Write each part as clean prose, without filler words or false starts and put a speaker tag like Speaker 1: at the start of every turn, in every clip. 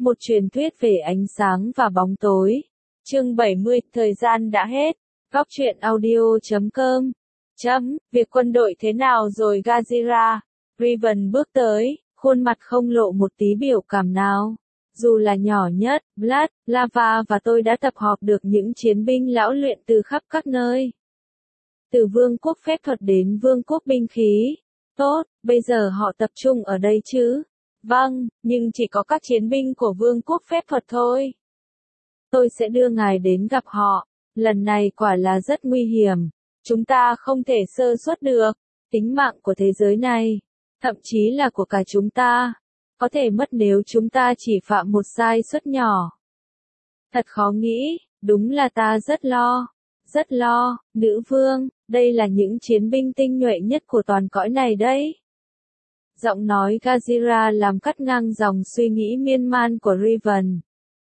Speaker 1: Một truyền thuyết về ánh sáng và bóng tối. Chương 70, thời gian đã hết. Góc truyện audio.com. Việc quân đội thế nào rồi Gazira? Riven bước tới, khuôn mặt không lộ một tí biểu cảm nào. Dù là nhỏ nhất, Blood, Lava và tôi đã tập hợp được những chiến binh lão luyện từ khắp các nơi. Từ vương quốc phép thuật đến vương quốc binh khí. Tốt, bây giờ họ tập trung ở đây chứ? Vâng, nhưng chỉ có các chiến binh của vương quốc phép thuật thôi. Tôi sẽ đưa ngài đến gặp họ. Lần này quả là rất nguy hiểm. Chúng ta không thể sơ suất được. Tính mạng của thế giới này, thậm chí là của cả chúng ta, có thể mất nếu chúng ta chỉ phạm một sai suất nhỏ. Thật khó nghĩ, đúng là ta rất lo. Rất lo, nữ vương, đây là những chiến binh tinh nhuệ nhất của toàn cõi này đấy. Giọng nói Gazira làm cắt ngang dòng suy nghĩ miên man của Riven.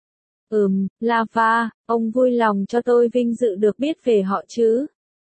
Speaker 1: Lava, ông vui lòng cho tôi vinh dự được biết về họ chứ?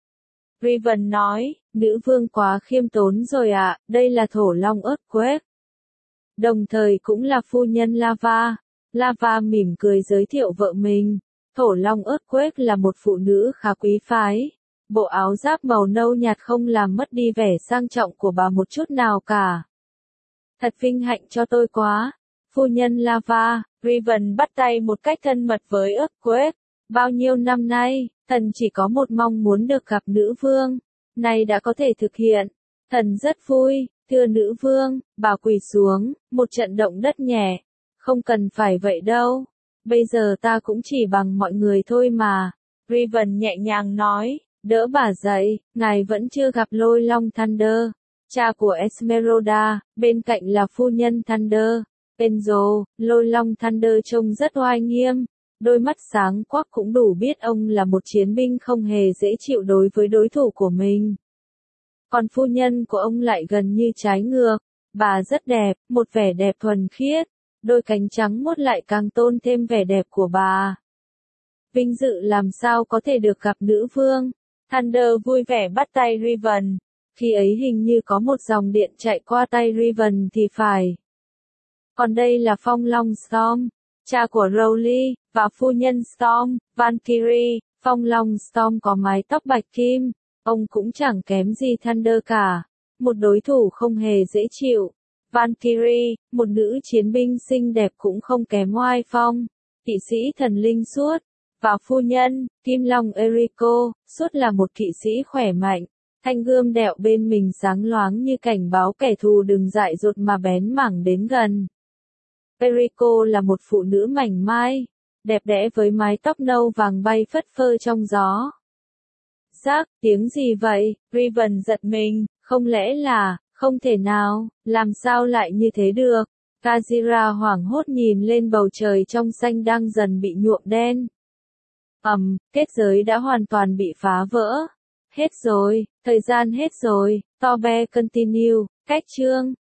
Speaker 1: Riven nói, nữ vương quá khiêm tốn rồi ạ, đây là thổ long Earthquake. Đồng thời cũng là phu nhân Lava. Lava mỉm cười giới thiệu vợ mình. Thổ long Earthquake là một phụ nữ khá quý phái. Bộ áo giáp màu nâu nhạt không làm mất đi vẻ sang trọng của bà một chút nào cả. Thật vinh hạnh cho tôi quá. Phu nhân Lava, Riven bắt tay một cách thân mật với Earthquake. Bao nhiêu năm nay, thần chỉ có một mong muốn được gặp nữ vương. Nay đã có thể thực hiện. Thần rất vui, thưa nữ vương, bà quỳ xuống, một trận động đất nhẹ. Không cần phải vậy đâu. Bây giờ ta cũng chỉ bằng mọi người thôi mà. Riven nhẹ nhàng nói, đỡ bà dậy, ngài vẫn chưa gặp Lôi Long Thunder, cha của Esmeralda, bên cạnh là phu nhân Thunder. Enzo, Lôi Long Thunder trông rất oai nghiêm, đôi mắt sáng quắc cũng đủ biết ông là một chiến binh không hề dễ chịu đối với đối thủ của mình. Còn phu nhân của ông lại gần như trái ngược, bà rất đẹp, một vẻ đẹp thuần khiết, đôi cánh trắng muốt lại càng tôn thêm vẻ đẹp của bà. Vinh dự làm sao có thể được gặp nữ vương. Thunder vui vẻ bắt tay Riven. Khi ấy hình như có một dòng điện chạy qua tay Riven thì phải. Còn đây là Phong Long Storm, cha của Rowley, và phu nhân Storm, Valkyrie. Phong Long Storm có mái tóc bạch kim, ông cũng chẳng kém gì Thunder cả. Một đối thủ không hề dễ chịu. Valkyrie, một nữ chiến binh xinh đẹp cũng không kém oai phong. Kỵ sĩ thần linh suốt. Và phu nhân, Kim Long Eriko, suốt là một kỵ sĩ khỏe mạnh. Thanh gươm đeo bên mình sáng loáng như cảnh báo kẻ thù đừng dại dột mà bén mảng đến gần. Eriko là một phụ nữ mảnh mai, đẹp đẽ với mái tóc nâu vàng bay phất phơ trong gió. Rắc, tiếng gì vậy? Riven giật mình, không lẽ là, không thể nào, làm sao lại như thế được? Gazira hoảng hốt nhìn lên bầu trời trong xanh đang dần bị nhuộm đen. Kết giới đã hoàn toàn bị phá vỡ. Hết rồi, thời gian hết rồi, Tobe continue, cách chương.